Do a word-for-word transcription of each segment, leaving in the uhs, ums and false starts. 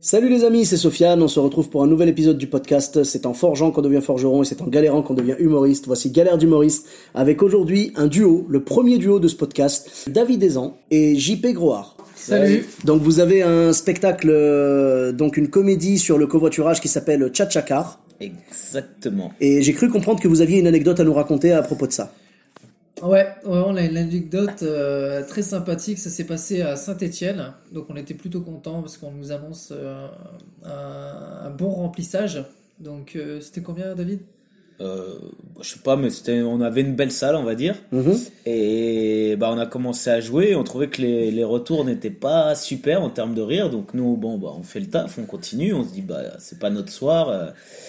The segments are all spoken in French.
Salut les amis, c'est Sofiane, on se retrouve pour un nouvel épisode du podcast. C'est en forgeant qu'on devient forgeron et c'est en galérant qu'on devient humoriste. Voici Galère d'humoriste avec aujourd'hui un duo, le premier duo de ce podcast, David Ezan et J P Groard. Salut. Donc vous avez un spectacle, euh, donc une comédie sur le covoiturage qui s'appelle Tchatchakar. Exactement. Et j'ai cru comprendre que vous aviez une anecdote à nous raconter à propos de ça. Ouais, ouais, on a une anecdote euh, très sympathique. Ça s'est passé à Saint-Étienne, donc on était plutôt contents parce qu'on nous annonce euh, un, un bon remplissage. Donc euh, c'était combien, David? Euh, je sais pas, mais c'était, on avait une belle salle, on va dire. Mm-hmm. Et bah, on a commencé à jouer. Et on trouvait que les, les retours n'étaient pas super en termes de rire. Donc nous, bon, bah, on fait le taf, on continue. On se dit, bah, c'est pas notre soir. euh.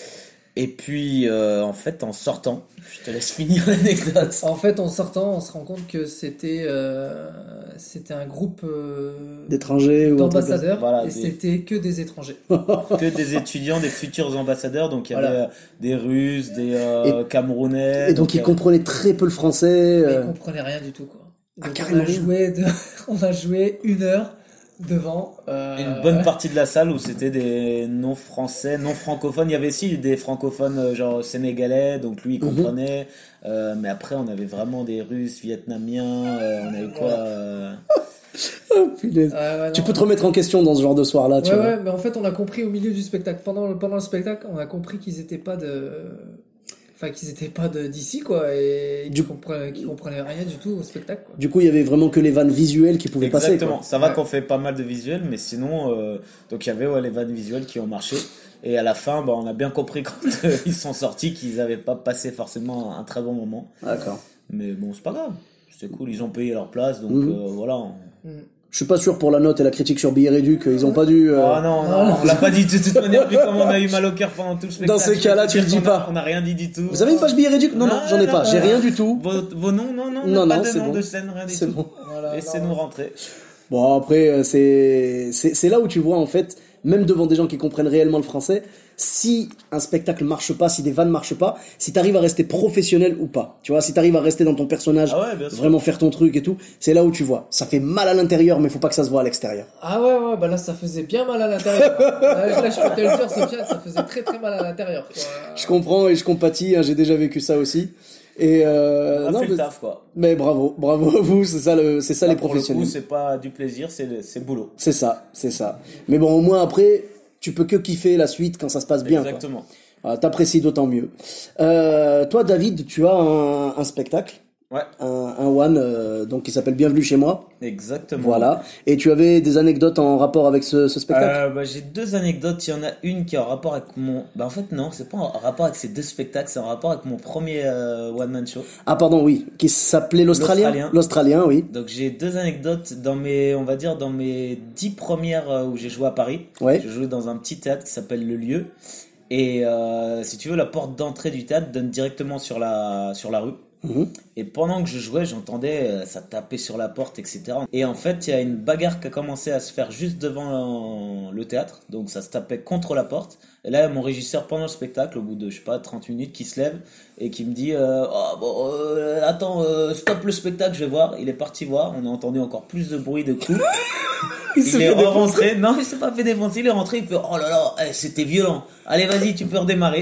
Et puis, euh, en fait, en sortant, je te laisse finir l'anecdote. En fait, en sortant, on se rend compte que c'était euh, c'était un groupe euh, D'étrangers ou un truc comme ça. d'ambassadeurs Voilà, et des- c'était que des étrangers. Que des étudiants, des futurs ambassadeurs. Donc il y avait Voilà. euh, des Russes, des euh, Camerounais. Et donc il ils y avait- comprenaient très peu le français. Mais euh, ils comprenaient rien du tout, quoi. Ah, Donc, carrément on a rien. joué de- on a joué une heure devant euh, Une bonne partie de la salle où c'était des non-français, non-francophones. Il y avait aussi des francophones euh, genre sénégalais, donc lui il Mhm. comprenait. Euh, mais après on avait vraiment des Russes, Vietnamiens, euh, on avait quoi euh, Oh, punaise. Ouais, ouais, Tu non. peux te remettre en question dans ce genre de soir-là, tu Ouais, vois. ouais, mais en fait, on a compris au milieu du spectacle. Pendant, le- pendant le spectacle, on a compris qu'ils étaient pas de. Enfin, qu'ils étaient pas de, d'ici, quoi. Et Du- qu'ils comprenaient, qu'ils comprenaient rien du tout au spectacle, quoi. Du coup, il y avait vraiment que les vannes visuelles qui pouvaient passer. Exactement. Quoi. Ça va Ouais. qu'on fait pas mal de visuels, mais sinon, euh, donc il y avait ouais, les vannes visuelles qui ont marché. Et à la fin, bah, on a bien compris quand euh, ils sont sortis qu'ils avaient pas passé forcément un très bon moment. D'accord. Mais bon, c'est pas grave. C'était cool, ils ont payé leur place, donc Mhm. euh, voilà. on- Mm. Je suis pas sûr pour la note et la critique sur Billet Réduc, ils ont pas dû. euh, Oh non, non, on l'a pas dit de toute manière, vu comment on a eu mal au cœur pendant tout le spectacle. Dans ces cas-là, tu le dis On a- pas. On n'a rien dit du tout. Vous avez une page Billet Réduc? Non, non, Non, j'en ai non, pas. non, J'ai non. rien du tout. Vos, vos noms, non, non, Non, pas non, de c'est nom bon. de scène, rien du C'est tout. bon. Voilà, Laissez-nous non. rentrer. Bon, après, euh, c'est c'est c'est là où tu vois en fait, même devant des gens qui comprennent réellement le français, si un spectacle marche pas, si des vannes marchent pas, si t'arrives à rester professionnel ou pas. Tu vois, si t'arrives à rester dans ton personnage, Ah ouais, bien sûr. vraiment faire ton truc et tout, c'est là où tu vois. Ça fait mal à l'intérieur, mais faut pas que ça se voit à l'extérieur. Ah ouais, ouais, bah là, ça faisait bien mal à l'intérieur. là, là, je peux te le dire, Sofiane, ça faisait très très mal à l'intérieur, quoi. Je comprends et je compatis, hein, j'ai déjà vécu ça aussi. Et euh, On a non, fait mais, le taf, quoi. mais bravo, bravo à vous, c'est ça le, c'est ça Là, les pour le professionnels. coup, c'est pas du plaisir, c'est le- c'est boulot. C'est ça, c'est ça. Mais bon, au moins après, tu peux que kiffer la suite quand ça se passe bien. Quoi. Exactement. Ah, t'apprécies d'autant mieux. Euh, toi, David, tu as un, un spectacle, Ouais, un, un one, euh, donc qui s'appelle Bienvenue chez moi. exactement. Voilà. Et tu avais des anecdotes en rapport avec ce, ce spectacle. Euh, bah, j'ai deux anecdotes. Il y en a une qui est en rapport avec mon. Bah, en fait, non, c'est pas en rapport avec ces deux spectacles, c'est en rapport avec mon premier euh, one-man show. Ah, pardon, oui, qui s'appelait l'Australien. L'Australien. L'Australien, oui. Donc, j'ai deux anecdotes dans mes, on va dire, dans mes dix premières euh, où j'ai joué à Paris. Ouais. J'ai joué dans un petit théâtre qui s'appelle Le Lieu. Et euh, si tu veux, la porte d'entrée du théâtre donne directement sur la, sur la rue. Mhm. Et pendant que je jouais, j'entendais euh, ça taper sur la porte, et cetera. Et en fait, il y a une bagarre qui a commencé à se faire juste devant le théâtre. Donc ça se tapait contre la porte. Et là, mon régisseur, pendant le spectacle, au bout de, je sais pas, trente minutes, qui se lève et qui me dit euh, oh, bon, euh, attends, euh, stop le spectacle, je vais voir. Il est parti voir. On a entendu encore plus de bruit, de coups. Il Il s'est est fait défoncer. rentré. Non, il s'est pas fait défoncer. Il est rentré. Il fait oh là là, eh, c'était violent. Allez, vas-y, tu peux redémarrer.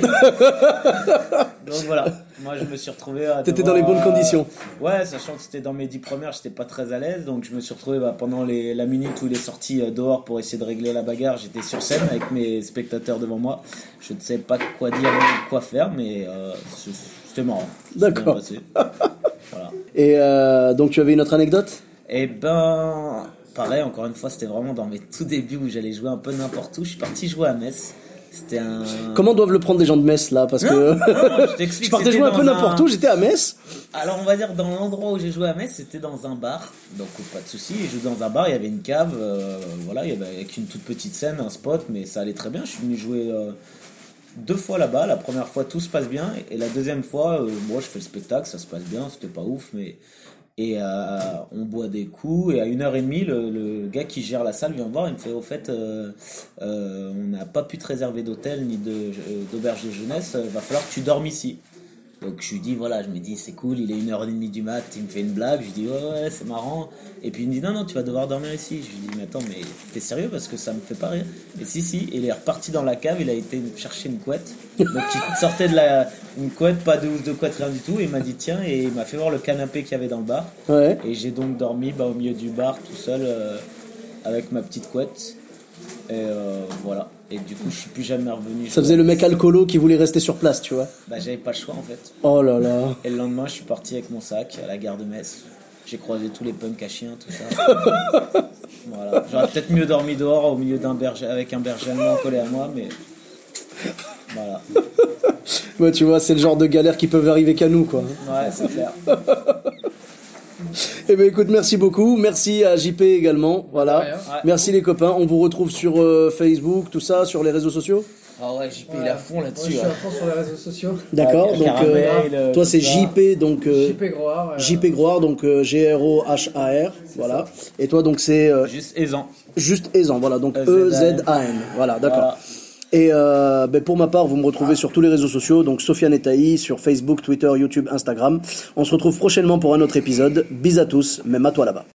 Donc voilà. Moi, je me suis retrouvé à. T'étais devoir, dans les bonnes euh, conditions. Ouais, sachant que c'était dans mes dix premières, j'étais pas très à l'aise. Donc je me suis retrouvé bah, pendant les, la minute où il est sorti euh, dehors pour essayer de régler la bagarre. J'étais sur scène avec mes spectateurs devant moi. Je ne sais pas quoi dire, quoi faire, mais euh, c'est- c'était marrant. C'est D'accord. bien passé. Voilà. Et euh, donc tu avais une autre anecdote? Et ben, pareil, encore une fois, c'était vraiment dans mes tout débuts où j'allais jouer un peu n'importe où. Je suis parti jouer à Metz. C'était un. Comment doivent le prendre des gens de Metz là? Parce Non, que non, je t'explique. je partais c'était jouer un peu dans n'importe où, j'étais à Metz. Alors on va dire dans l'endroit où j'ai joué à Metz, c'était dans un bar, donc pas de souci. J'ai joué dans un bar, il y avait une cave, euh, voilà, il y avait avec une toute petite scène, un spot, mais ça allait très bien. Je suis venu jouer euh, deux fois là-bas. La première fois tout se passe bien, et la deuxième fois, euh, moi je fais le spectacle, ça se passe bien, c'était pas ouf, mais et euh, on boit des coups. Et à une heure et demie, le, le gars qui gère la salle vient me voir, il me fait au fait, euh, euh, on n'a pas pu te réserver d'hôtel ni de, euh, d'auberge de jeunesse, euh, va falloir que tu dormes ici. Donc je lui dis, voilà, je me dis, c'est cool, il est une heure trente du mat, il me fait une blague, je lui dis, ouais, ouais, c'est marrant. Et puis il me dit, non, non, tu vas devoir dormir ici. Je lui dis, mais attends, mais t'es sérieux parce que ça me fait pas rire. Et si, si, il est reparti dans la cave, il a été chercher une couette. Donc il sortait de la, une couette, pas de housse de couette, rien du tout. Et il m'a dit, tiens, et il m'a fait voir le canapé qu'il y avait dans le bar. Ouais. Et j'ai donc dormi bah, au milieu du bar, tout seul, euh, avec ma petite couette. Et euh, voilà. Et du coup, je suis plus jamais revenu. Ça faisait le mec alcoolo qui voulait rester sur place, tu vois. Bah, j'avais pas le choix en fait. Oh là là. Et le lendemain, je suis parti avec mon sac à la gare de Metz. J'ai croisé tous les punks à chiens, tout ça. Voilà. J'aurais peut-être mieux dormi dehors au milieu d'un berger, avec un berger allemand collé à moi, mais voilà. Ouais, tu vois, c'est le genre de galères qui peuvent arriver qu'à nous, quoi. Ouais, c'est clair. Eh ben écoute, merci beaucoup. Merci à J P également. Voilà. Ouais, ouais. Merci les copains. On vous retrouve sur euh, Facebook, tout ça, sur les réseaux sociaux. Ah ouais, J P, Ouais. il est à fond Moi, là-dessus. je suis hein. à fond sur les réseaux sociaux. D'accord. Ouais, donc caramel, euh, euh, toi c'est tout ça. J P donc euh, J P Groard. euh, J P Groard donc euh, G R O H A R. Voilà. Et toi donc c'est euh, Juste aisant. juste Ezan. Voilà donc E E Z Z A N. A N. Voilà, d'accord. Voilà. Et euh, ben, pour ma part, vous me retrouvez sur tous les réseaux sociaux, donc Sofiane Etaï, sur Facebook, Twitter, YouTube, Instagram. On se retrouve prochainement pour un autre épisode. Bis à tous, même à toi là-bas.